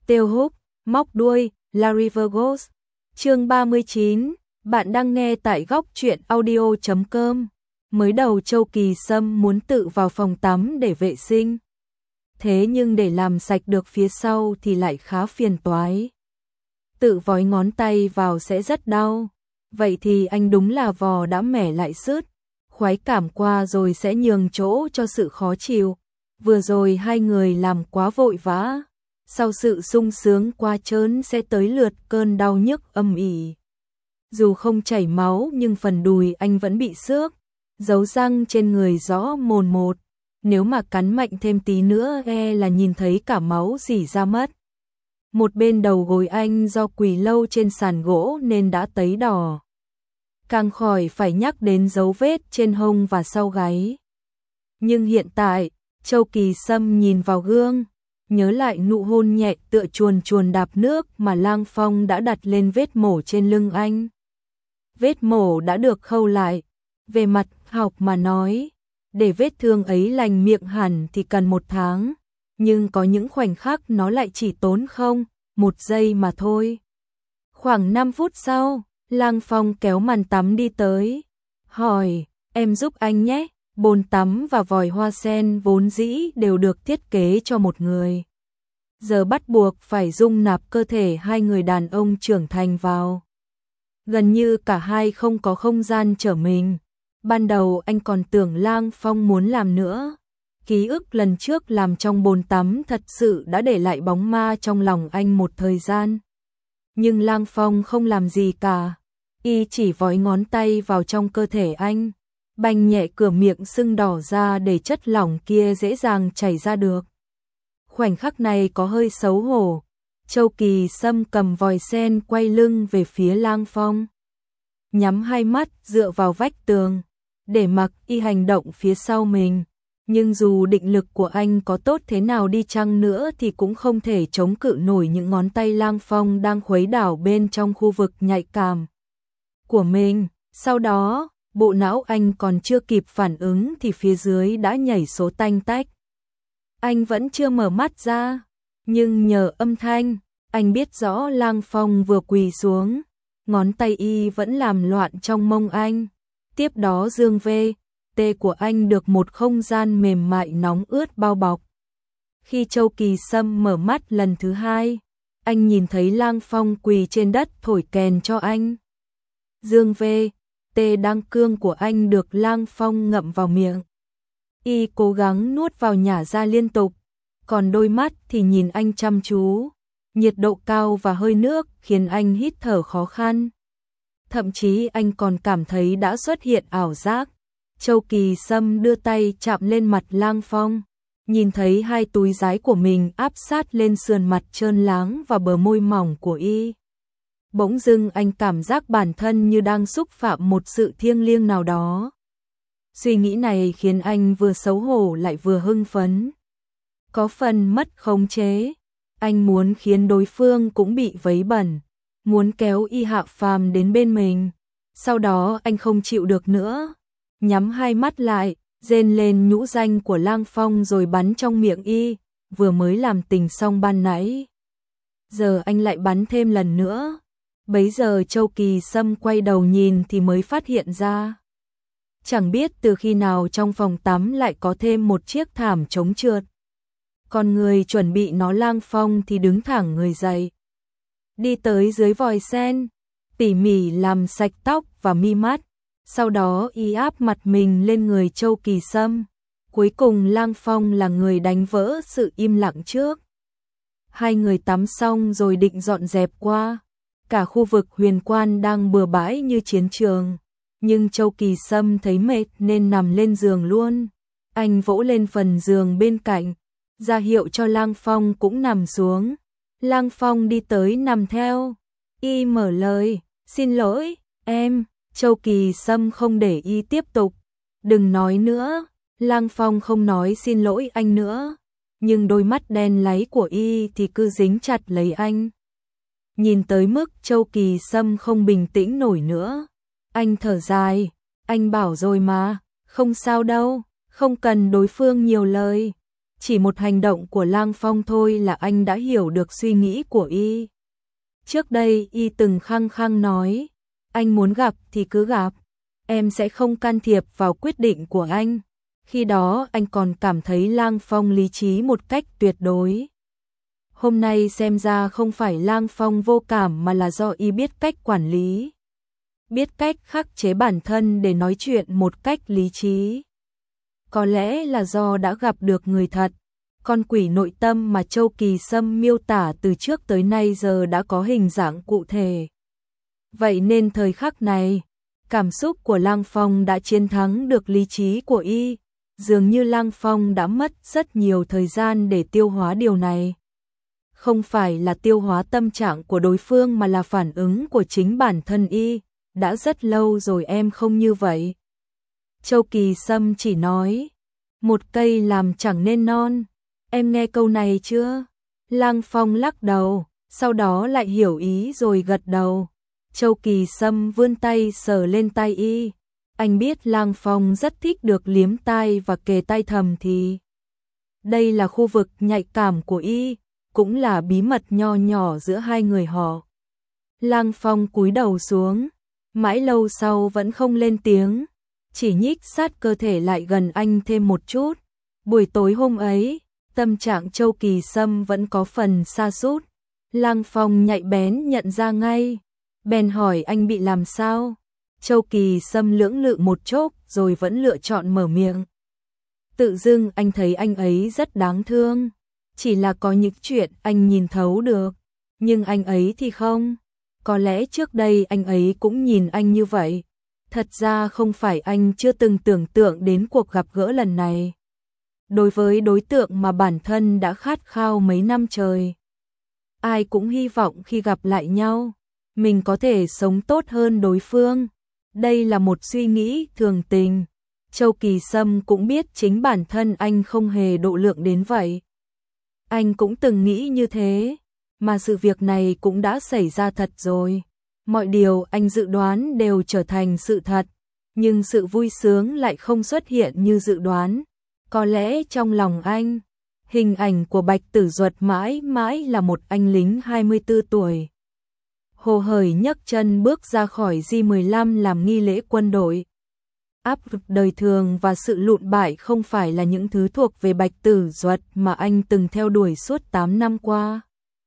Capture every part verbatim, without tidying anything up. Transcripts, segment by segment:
Tiêu Húc, móc đuôi, Larry Virgos. Chương ba mươi chín, bạn đang nghe tại góc truyện audio chấm com. Mới đầu Châu Kỳ Sâm muốn tự vào phòng tắm để vệ sinh. Thế nhưng để làm sạch được phía sau thì lại khá phiền toái. Tự vói ngón tay vào sẽ rất đau. Vậy thì anh đúng là vò đã mẻ lại sứt. Khoái cảm qua rồi sẽ nhường chỗ cho sự khó chịu. Vừa rồi hai người làm quá vội vã. Sau sự sung sướng qua trớn sẽ tới lượt cơn đau nhức âm ỉ. Dù không chảy máu nhưng phần đùi anh vẫn bị xước. Dấu răng trên người rõ mồn một. Nếu mà cắn mạnh thêm tí nữa e là nhìn thấy cả máu rỉ ra mất. Một bên đầu gối anh do quỳ lâu trên sàn gỗ nên đã tấy đỏ. Càng khỏi phải nhắc đến dấu vết trên hông và sau gáy. Nhưng hiện tại, Châu Kỳ Sâm nhìn vào gương, nhớ lại nụ hôn nhẹ tựa chuồn chuồn đạp nước mà Lang Phong đã đặt lên vết mổ trên lưng anh. Vết mổ đã được khâu lại, về mặt học mà nói, để vết thương ấy lành miệng hẳn thì cần một tháng, nhưng có những khoảnh khắc nó lại chỉ tốn không, một giây mà thôi. Khoảng năm phút sau, Lang Phong kéo màn tắm đi tới, hỏi, em giúp anh nhé. Bồn tắm và vòi hoa sen vốn dĩ đều được thiết kế cho một người. Giờ bắt buộc phải dung nạp cơ thể hai người đàn ông trưởng thành vào. Gần như cả hai không có không gian trở mình. Ban đầu anh còn tưởng Lang Phong muốn làm nữa. Ký ức lần trước làm trong bồn tắm thật sự đã để lại bóng ma trong lòng anh một thời gian. Nhưng Lang Phong không làm gì cả. Y chỉ vói ngón tay vào trong cơ thể anh. Banh nhẹ cửa miệng sưng đỏ ra để chất lỏng kia dễ dàng chảy ra được. Khoảnh khắc này có hơi xấu hổ. Châu Kỳ Sâm cầm vòi sen quay lưng về phía Lang Phong. Nhắm hai mắt dựa vào vách tường, để mặc y hành động phía sau mình. Nhưng dù định lực của anh có tốt thế nào đi chăng nữa thì cũng không thể chống cự nổi những ngón tay Lang Phong đang khuấy đảo bên trong khu vực nhạy cảm của mình. Sau đó, bộ não anh còn chưa kịp phản ứng thì phía dưới đã nhảy số tanh tách. Anh vẫn chưa mở mắt ra, nhưng nhờ âm thanh, anh biết rõ Lang Phong vừa quỳ xuống, ngón tay y vẫn làm loạn trong mông anh. Tiếp đó dương vê, tê của anh được một không gian mềm mại nóng ướt bao bọc. Khi Châu Kỳ Sâm mở mắt lần thứ hai, anh nhìn thấy Lang Phong quỳ trên đất thổi kèn cho anh. Dương vê, tê đăng cương của anh được Lang Phong ngậm vào miệng. Y cố gắng nuốt vào nhả ra liên tục, còn đôi mắt thì nhìn anh chăm chú. Nhiệt độ cao và hơi nước khiến anh hít thở khó khăn. Thậm chí anh còn cảm thấy đã xuất hiện ảo giác. Châu Kỳ Sâm đưa tay chạm lên mặt Lang Phong, nhìn thấy hai túi giái của mình áp sát lên sườn mặt trơn láng và bờ môi mỏng của y. Bỗng dưng anh cảm giác bản thân như đang xúc phạm một sự thiêng liêng nào đó. Suy nghĩ này khiến anh vừa xấu hổ lại vừa hưng phấn. Có phần mất khống chế. Anh muốn khiến đối phương cũng bị vấy bẩn, muốn kéo y hạ phàm đến bên mình. Sau đó anh không chịu được nữa, nhắm hai mắt lại, rên lên nhũ danh của Lang Phong rồi bắn trong miệng y, vừa mới làm tình xong ban nãy. Giờ anh lại bắn thêm lần nữa. Bấy giờ Châu Kỳ Sâm quay đầu nhìn thì mới phát hiện ra. Chẳng biết từ khi nào trong phòng tắm lại có thêm một chiếc thảm chống trượt. Còn người chuẩn bị nó Lang Phong thì đứng thẳng người dậy. Đi tới dưới vòi sen, tỉ mỉ làm sạch tóc và mi mắt. Sau đó y áp mặt mình lên người Châu Kỳ Sâm. Cuối cùng Lang Phong là người đánh vỡ sự im lặng trước. Hai người tắm xong rồi định dọn dẹp qua. Cả khu vực huyền quan đang bừa bãi như chiến trường. Nhưng Châu Kỳ Sâm thấy mệt nên nằm lên giường luôn. Anh vỗ lên phần giường bên cạnh, ra hiệu cho Lang Phong cũng nằm xuống. Lang Phong đi tới nằm theo. Y mở lời, xin lỗi, em. Châu Kỳ Sâm không để y tiếp tục. Đừng nói nữa. Lang Phong không nói xin lỗi anh nữa. Nhưng đôi mắt đen láy của y thì cứ dính chặt lấy anh. Nhìn tới mức Châu Kỳ Sâm không bình tĩnh nổi nữa. Anh thở dài, anh bảo rồi mà, không sao đâu, không cần đối phương nhiều lời. Chỉ một hành động của Lang Phong thôi là anh đã hiểu được suy nghĩ của y. Trước đây y từng khăng khăng nói, anh muốn gặp thì cứ gặp, em sẽ không can thiệp vào quyết định của anh. Khi đó anh còn cảm thấy Lang Phong lý trí một cách tuyệt đối. Hôm nay xem ra không phải Lang Phong vô cảm mà là do y biết cách quản lý, biết cách khắc chế bản thân để nói chuyện một cách lý trí. Có lẽ là do đã gặp được người thật, con quỷ nội tâm mà Châu Kỳ Sâm miêu tả từ trước tới nay giờ đã có hình dạng cụ thể. Vậy nên thời khắc này, cảm xúc của Lang Phong đã chiến thắng được lý trí của y, dường như Lang Phong đã mất rất nhiều thời gian để tiêu hóa điều này. Không phải là tiêu hóa tâm trạng của đối phương mà là phản ứng của chính bản thân y, đã rất lâu rồi em không như vậy. Châu Kỳ Sâm chỉ nói, một cây làm chẳng nên non, em nghe câu này chưa? Lang Phong lắc đầu, sau đó lại hiểu ý rồi gật đầu. Châu Kỳ Sâm vươn tay sờ lên tay y. Anh biết Lang Phong rất thích được liếm tai và kề tai thầm thì. Đây là khu vực nhạy cảm của y, cũng là bí mật nho nhỏ giữa hai người họ. Lang Phong cúi đầu xuống, mãi lâu sau vẫn không lên tiếng, chỉ nhích sát cơ thể lại gần anh thêm một chút. Buổi tối hôm ấy, tâm trạng Châu Kỳ Sâm vẫn có phần sa sút. Lang Phong nhạy bén nhận ra ngay, bèn hỏi anh bị làm sao. Châu Kỳ Sâm lưỡng lự một chốc rồi vẫn lựa chọn mở miệng. Tự dưng anh thấy anh ấy rất đáng thương, chỉ là có những chuyện anh nhìn thấu được, nhưng anh ấy thì không. Có lẽ trước đây anh ấy cũng nhìn anh như vậy. Thật ra không phải anh chưa từng tưởng tượng đến cuộc gặp gỡ lần này. Đối với đối tượng mà bản thân đã khát khao mấy năm trời, ai cũng hy vọng khi gặp lại nhau, mình có thể sống tốt hơn đối phương. Đây là một suy nghĩ thường tình. Châu Kỳ Sâm cũng biết chính bản thân anh không hề độ lượng đến vậy. Anh cũng từng nghĩ như thế, mà sự việc này cũng đã xảy ra thật rồi. Mọi điều anh dự đoán đều trở thành sự thật, nhưng sự vui sướng lại không xuất hiện như dự đoán. Có lẽ trong lòng anh, hình ảnh của Bạch Tử Duật mãi mãi là một anh lính hai mươi tư tuổi. Hồ hởi nhấc chân bước ra khỏi G mười lăm làm nghi lễ quân đội. Áp lực đời thường và sự lụn bại không phải là những thứ thuộc về Bạch Tử Duật mà anh từng theo đuổi suốt tám năm qua.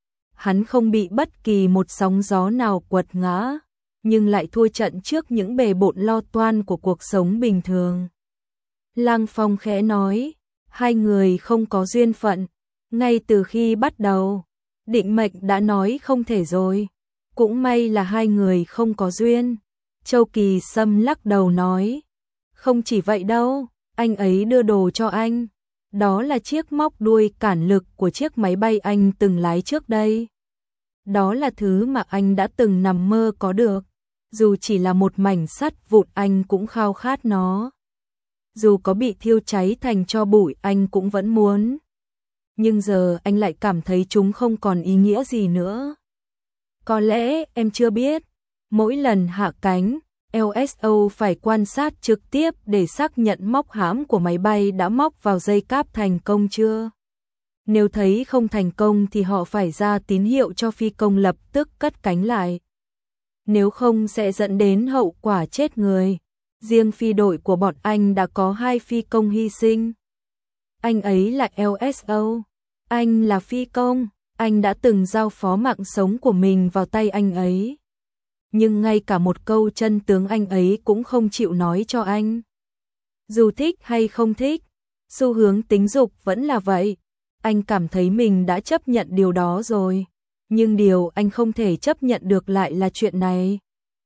Hắn không bị bất kỳ một sóng gió nào quật ngã, nhưng lại thua trận trước những bề bộn lo toan của cuộc sống bình thường. Lang Phong khẽ nói, hai người không có duyên phận, ngay từ khi bắt đầu, định mệnh đã nói không thể rồi. Cũng may là hai người không có duyên. Châu Kỳ Sâm lắc đầu nói, không chỉ vậy đâu, anh ấy đưa đồ cho anh. Đó là chiếc móc đuôi cản lực của chiếc máy bay anh từng lái trước đây. Đó là thứ mà anh đã từng nằm mơ có được. Dù chỉ là một mảnh sắt vụn anh cũng khao khát nó. Dù có bị thiêu cháy thành tro bụi anh cũng vẫn muốn. Nhưng giờ anh lại cảm thấy chúng không còn ý nghĩa gì nữa. Có lẽ em chưa biết, mỗi lần hạ cánh, lờ ét o phải quan sát trực tiếp để xác nhận móc hãm của máy bay đã móc vào dây cáp thành công chưa. Nếu thấy không thành công thì họ phải ra tín hiệu cho phi công lập tức cất cánh lại. Nếu không sẽ dẫn đến hậu quả chết người. Riêng phi đội của bọn anh đã có hai phi công hy sinh. Anh ấy là lờ ét o, anh là phi công, anh đã từng giao phó mạng sống của mình vào tay anh ấy. Nhưng ngay cả một câu chân tướng anh ấy cũng không chịu nói cho anh. Dù thích hay không thích, xu hướng tính dục vẫn là vậy. Anh cảm thấy mình đã chấp nhận điều đó rồi. Nhưng điều anh không thể chấp nhận được lại là chuyện này.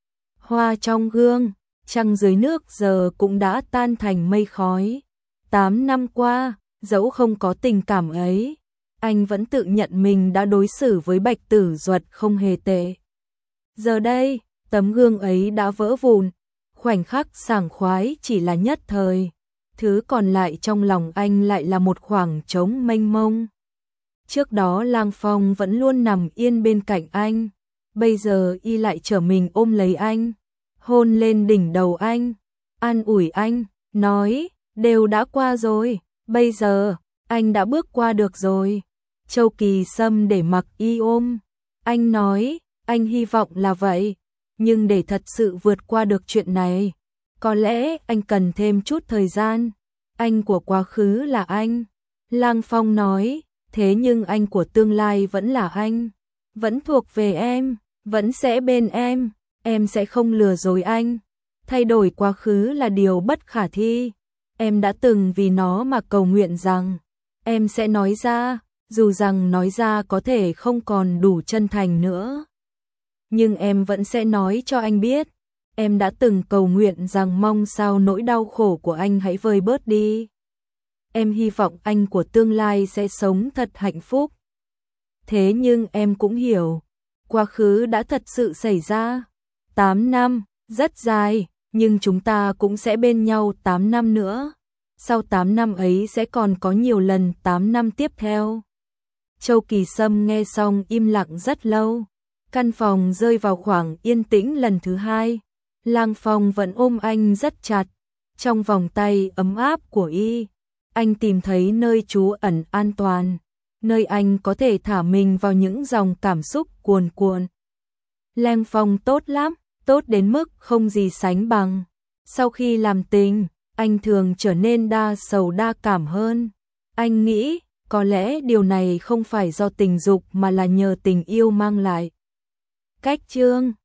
Hoa trong gương, trăng dưới nước giờ cũng đã tan thành mây khói. Tám năm qua, dẫu không có tình cảm ấy, anh vẫn tự nhận mình đã đối xử với Bạch Tử Duật không hề tệ. Giờ đây, tấm gương ấy đã vỡ vụn, khoảnh khắc sảng khoái chỉ là nhất thời, thứ còn lại trong lòng anh lại là một khoảng trống mênh mông. Trước đó Lang Phong vẫn luôn nằm yên bên cạnh anh, bây giờ y lại trở mình ôm lấy anh, hôn lên đỉnh đầu anh, an ủi anh, nói, đều đã qua rồi, bây giờ, Anh đã bước qua được rồi. Châu Kỳ Sâm để mặc y ôm. Anh nói, anh hy vọng là vậy. Nhưng để thật sự vượt qua được chuyện này, có lẽ anh cần thêm chút thời gian. Anh của quá khứ là anh. Lăng Phong nói, thế nhưng anh của tương lai vẫn là anh. Vẫn thuộc về em, vẫn sẽ bên em. Em sẽ không lừa dối anh. Thay đổi quá khứ là điều bất khả thi. Em đã từng vì nó mà cầu nguyện rằng em sẽ nói ra, dù rằng nói ra có thể không còn đủ chân thành nữa. Nhưng em vẫn sẽ nói cho anh biết. Em đã từng cầu nguyện rằng mong sao nỗi đau khổ của anh hãy vơi bớt đi. Em hy vọng anh của tương lai sẽ sống thật hạnh phúc. Thế nhưng em cũng hiểu, quá khứ đã thật sự xảy ra. tám năm, rất dài, nhưng chúng ta cũng sẽ bên nhau tám năm nữa. Sau tám năm ấy sẽ còn có nhiều lần tám năm tiếp theo. Châu Kỳ Sâm nghe xong im lặng rất lâu. Căn phòng rơi vào khoảng yên tĩnh lần thứ hai. Lăng Phong vẫn ôm anh rất chặt. Trong vòng tay ấm áp của y, anh tìm thấy nơi trú ẩn an toàn. Nơi anh có thể thả mình vào những dòng cảm xúc cuồn cuộn. Lăng Phong tốt lắm, tốt đến mức không gì sánh bằng. Sau khi làm tình, anh thường trở nên đa sầu đa cảm hơn. Anh nghĩ, có lẽ điều này không phải do tình dục mà là nhờ tình yêu mang lại. Cách chương